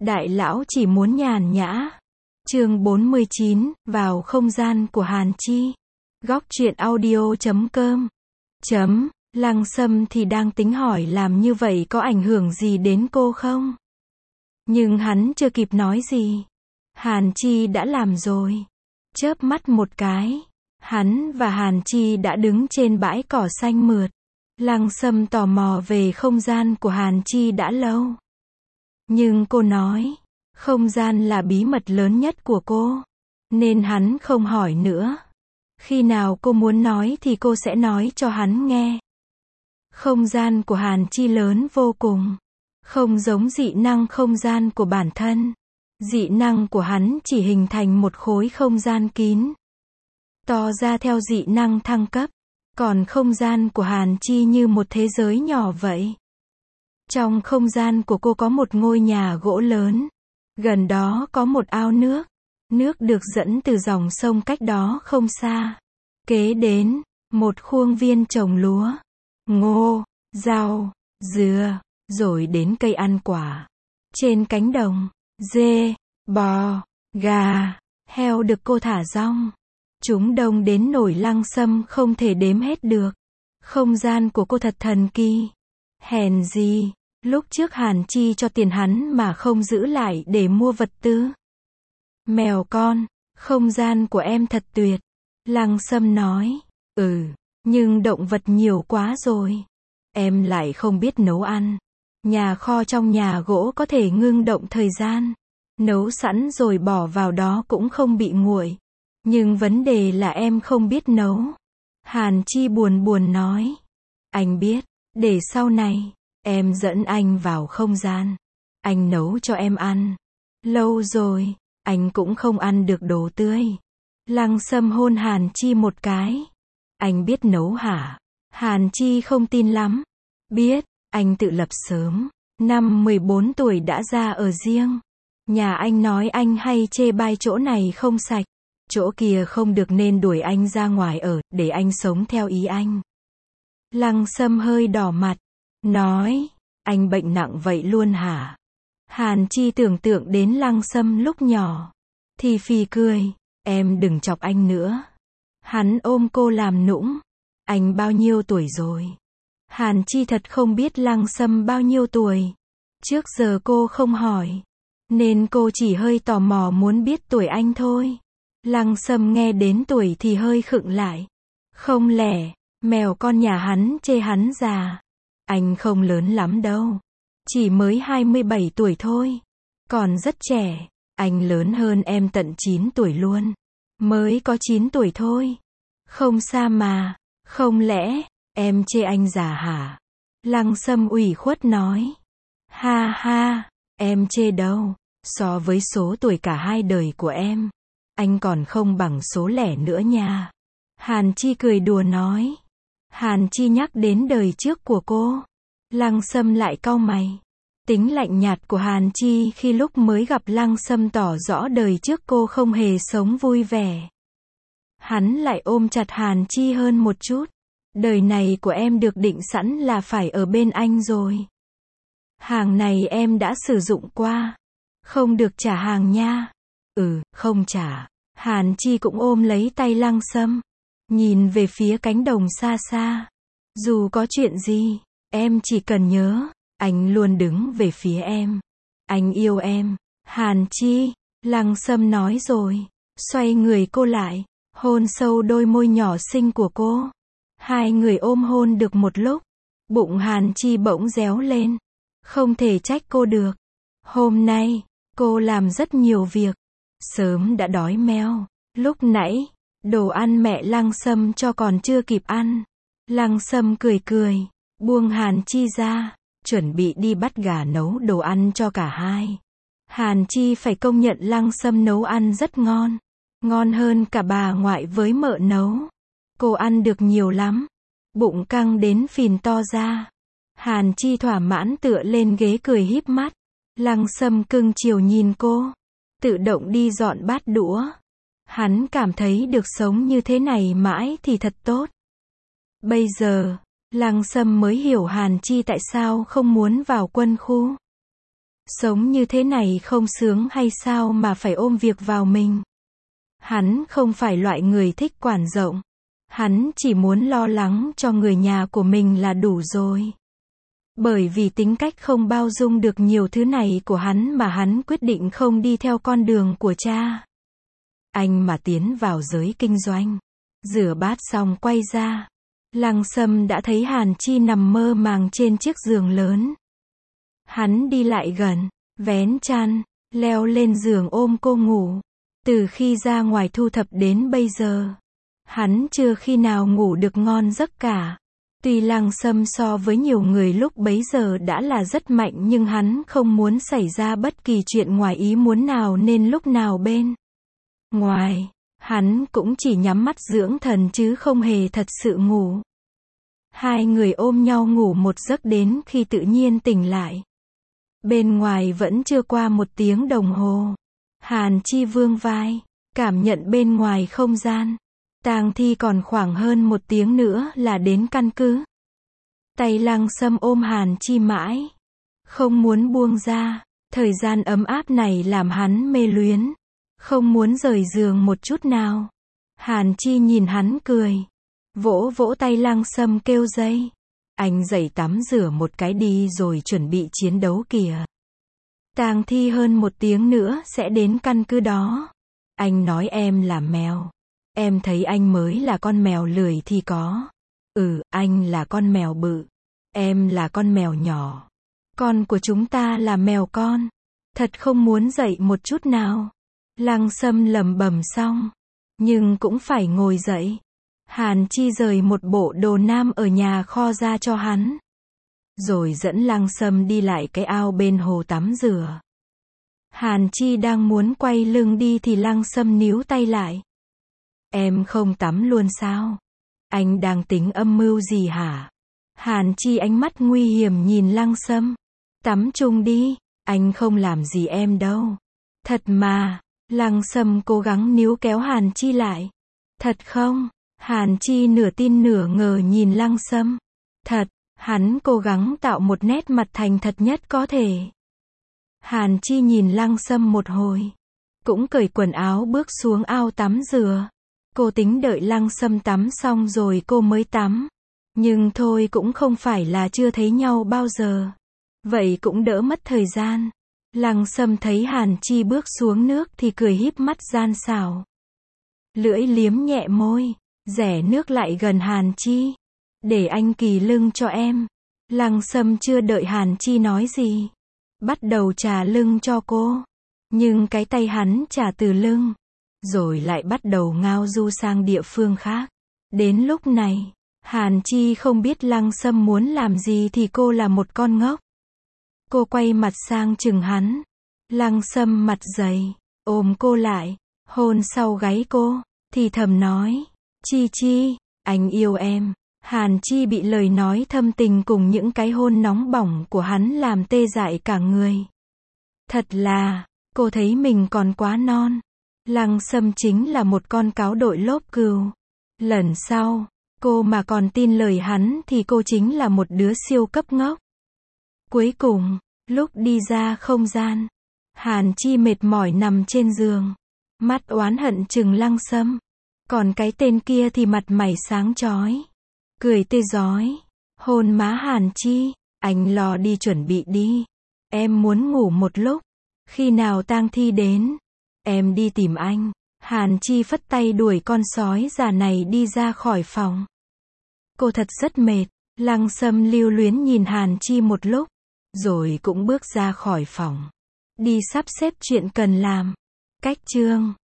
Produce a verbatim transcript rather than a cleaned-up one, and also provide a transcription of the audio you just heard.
Đại lão chỉ muốn nhàn nhã. Chương bốn mươi chín, vào không gian của Hàn Chi. Góc truyện audio chấm com. Chấm, Lăng Sâm thì đang tính hỏi làm như vậy có ảnh hưởng gì đến cô không? Nhưng hắn chưa kịp nói gì. Hàn Chi đã làm rồi. Chớp mắt một cái. Hắn và Hàn Chi đã đứng trên bãi cỏ xanh mượt. Lăng Sâm tò mò về không gian của Hàn Chi đã lâu. Nhưng cô nói, không gian là bí mật lớn nhất của cô. Nên hắn không hỏi nữa. Khi nào cô muốn nói thì cô sẽ nói cho hắn nghe. Không gian của Hàn Chi lớn vô cùng. Không giống dị năng không gian của bản thân. Dị năng của hắn chỉ hình thành một khối không gian kín. To ra theo dị năng thăng cấp. Còn không gian của Hàn Chi như một thế giới nhỏ vậy. Trong không gian của cô có một ngôi nhà gỗ lớn. Gần đó có một ao nước. Nước được dẫn từ dòng sông cách đó không xa. Kế đến, một khuôn viên trồng lúa, ngô, rau, dừa, rồi đến cây ăn quả. Trên cánh đồng, dê, bò, gà, heo được cô thả rong. Chúng đông đến nỗi Lăng Sâm không thể đếm hết được. Không gian của cô thật thần kỳ. Hèn gì, lúc trước Hàn Chi cho tiền hắn mà không giữ lại để mua vật tư. Mèo con, không gian của em thật tuyệt. Lăng Sâm nói, ừ, nhưng động vật nhiều quá rồi. Em lại không biết nấu ăn. Nhà kho trong nhà gỗ có thể ngưng động thời gian. Nấu sẵn rồi bỏ vào đó cũng không bị nguội. Nhưng vấn đề là em không biết nấu. Hàn Chi buồn buồn nói. Anh biết, để sau này, em dẫn anh vào không gian. Anh nấu cho em ăn. Lâu rồi, anh cũng không ăn được đồ tươi. Lăng Sâm hôn Hàn Chi một cái. Anh biết nấu hả? Hàn Chi không tin lắm. Biết, anh tự lập sớm. Năm mười bốn tuổi đã ra ở riêng. Nhà anh nói anh hay chê bai chỗ này không sạch. Chỗ kia không được nên đuổi anh ra ngoài ở, để anh sống theo ý anh. Lăng Sâm hơi đỏ mặt. Nói, anh bệnh nặng vậy luôn hả? Hàn Chi tưởng tượng đến Lăng Sâm lúc nhỏ. Thì phì cười. Em đừng chọc anh nữa. Hắn ôm cô làm nũng. Anh bao nhiêu tuổi rồi? Hàn Chi thật không biết Lăng Sâm bao nhiêu tuổi. Trước giờ cô không hỏi. Nên cô chỉ hơi tò mò muốn biết tuổi anh thôi. Lăng Sâm nghe đến tuổi thì hơi khựng lại. Không lẽ, mèo con nhà hắn chê hắn già. Anh không lớn lắm đâu. Chỉ mới hai mươi bảy tuổi thôi. Còn rất trẻ. Anh lớn hơn em tận chín tuổi luôn. Mới có chín tuổi thôi. Không xa mà. Không lẽ, em chê anh già hả? Lăng Sâm ủy khuất nói. Ha ha, em chê đâu. So với số tuổi cả hai đời của em, anh còn không bằng số lẻ nữa nha. Hàn Chi cười đùa nói. Hàn Chi nhắc đến đời trước của cô. Lăng Sâm lại cau mày. Tính lạnh nhạt của Hàn Chi khi lúc mới gặp Lăng Sâm tỏ rõ đời trước cô không hề sống vui vẻ. Hắn lại ôm chặt Hàn Chi hơn một chút. Đời này của em được định sẵn là phải ở bên anh rồi. Hàng này em đã sử dụng qua. Không được trả hàng nha. Ừ, không trả. Hàn Chi cũng ôm lấy tay Lăng Sâm. Nhìn về phía cánh đồng xa xa. Dù có chuyện gì, em chỉ cần nhớ. Anh luôn đứng về phía em. Anh yêu em. Hàn Chi, Lăng Sâm nói rồi. Xoay người cô lại. Hôn sâu đôi môi nhỏ xinh của cô. Hai người ôm hôn được một lúc. Bụng Hàn Chi bỗng réo lên. Không thể trách cô được. Hôm nay, cô làm rất nhiều việc. Sớm đã đói meo. Lúc nãy, đồ ăn mẹ Lăng Sâm cho còn chưa kịp ăn. Lăng Sâm cười cười. Buông Hàn Chi ra. Chuẩn bị đi bắt gà nấu đồ ăn cho cả hai. Hàn Chi phải công nhận Lăng Sâm nấu ăn rất ngon. Ngon hơn cả bà ngoại với mợ nấu. Cô ăn được nhiều lắm. Bụng căng đến phìn to ra. Hàn Chi thỏa mãn tựa lên ghế cười híp mắt. Lăng Sâm cưng chiều nhìn cô. Tự động đi dọn bát đũa. Hắn cảm thấy được sống như thế này mãi thì thật tốt. Bây giờ, Lăng Sâm mới hiểu Hàn Chi tại sao không muốn vào quân khu. Sống như thế này không sướng hay sao mà phải ôm việc vào mình. Hắn không phải loại người thích quản rộng. Hắn chỉ muốn lo lắng cho người nhà của mình là đủ rồi. Bởi vì tính cách không bao dung được nhiều thứ này của hắn mà hắn quyết định không đi theo con đường của cha. Anh mà tiến vào giới kinh doanh. Rửa bát xong quay ra. Lăng Sâm đã thấy Hàn Chi nằm mơ màng trên chiếc giường lớn. Hắn đi lại gần, vén chăn, leo lên giường ôm cô ngủ. Từ khi ra ngoài thu thập đến bây giờ, hắn chưa khi nào ngủ được ngon giấc cả. Tuy Lăng Sâm so với nhiều người lúc bấy giờ đã là rất mạnh nhưng hắn không muốn xảy ra bất kỳ chuyện ngoài ý muốn nào nên lúc nào bên ngoài, hắn cũng chỉ nhắm mắt dưỡng thần chứ không hề thật sự ngủ. Hai người ôm nhau ngủ một giấc đến khi tự nhiên tỉnh lại. Bên ngoài vẫn chưa qua một tiếng đồng hồ. Hàn Chi vương vai, cảm nhận bên ngoài không gian. Tang thi còn khoảng hơn một tiếng nữa là đến căn cứ. Tay Lăng Sâm ôm Hàn Chi mãi, không muốn buông ra. Thời gian ấm áp này làm hắn mê luyến, không muốn rời giường một chút nào. Hàn Chi nhìn hắn cười, vỗ vỗ tay Lăng Sâm kêu dây. Anh dậy tắm rửa một cái đi rồi chuẩn bị chiến đấu kìa. Tang thi hơn một tiếng nữa sẽ đến căn cứ đó. Anh nói em là mèo. Em thấy anh mới là con mèo lười thì có. Ừ, anh là con mèo bự. Em là con mèo nhỏ. Con của chúng ta là mèo con. Thật không muốn dậy một chút nào. Lăng Sâm lẩm bẩm xong, nhưng cũng phải ngồi dậy. Hàn Chi rời một bộ đồ nam ở nhà kho ra cho hắn. Rồi dẫn Lăng Sâm đi lại cái ao bên hồ tắm rửa. Hàn Chi đang muốn quay lưng đi thì Lăng Sâm níu tay lại. Em không tắm luôn sao? Anh đang tính âm mưu gì hả? Hàn Chi ánh mắt nguy hiểm nhìn Lăng Sâm. Tắm chung đi, anh không làm gì em đâu. Thật mà, Lăng Sâm cố gắng níu kéo Hàn Chi lại. Thật không? Hàn Chi nửa tin nửa ngờ nhìn Lăng Sâm. Thật, hắn cố gắng tạo một nét mặt thành thật nhất có thể. Hàn Chi nhìn Lăng Sâm một hồi, cũng cởi quần áo bước xuống ao tắm rửa. Cô tính đợi Lăng Sâm tắm xong rồi cô mới tắm. Nhưng thôi cũng không phải là chưa thấy nhau bao giờ. Vậy cũng đỡ mất thời gian. Lăng Sâm thấy Hàn Chi bước xuống nước thì cười híp mắt gian xảo. Lưỡi liếm nhẹ môi, rẻ nước lại gần Hàn Chi. Để anh kỳ lưng cho em. Lăng Sâm chưa đợi Hàn Chi nói gì, bắt đầu chà lưng cho cô. Nhưng cái tay hắn chà từ lưng, rồi lại bắt đầu ngao du sang địa phương khác. Đến lúc này, Hàn Chi không biết Lăng Sâm muốn làm gì thì cô là một con ngốc. Cô quay mặt sang chừng hắn. Lăng Sâm mặt dày, ôm cô lại, hôn sau gáy cô, thì thầm nói, Chi Chi, anh yêu em. Hàn Chi bị lời nói thâm tình cùng những cái hôn nóng bỏng của hắn làm tê dại cả người. Thật là, cô thấy mình còn quá non. Lăng Sâm chính là một con cáo đội lốp cừu. Lần sau, cô mà còn tin lời hắn thì cô chính là một đứa siêu cấp ngốc. Cuối cùng, lúc đi ra không gian, Hàn Chi mệt mỏi nằm trên giường, mắt oán hận trừng Lăng Sâm. Còn cái tên kia thì mặt mày sáng chói, cười tươi rói, hôn má Hàn Chi. Anh lo đi chuẩn bị đi. Em muốn ngủ một lúc. Khi nào tang thi đến, em đi tìm anh. Hàn Chi phất tay đuổi con sói già này đi ra khỏi phòng. Cô thật rất mệt. Lăng Sâm lưu luyến nhìn Hàn Chi một lúc, rồi cũng bước ra khỏi phòng. Đi sắp xếp chuyện cần làm. Cách chương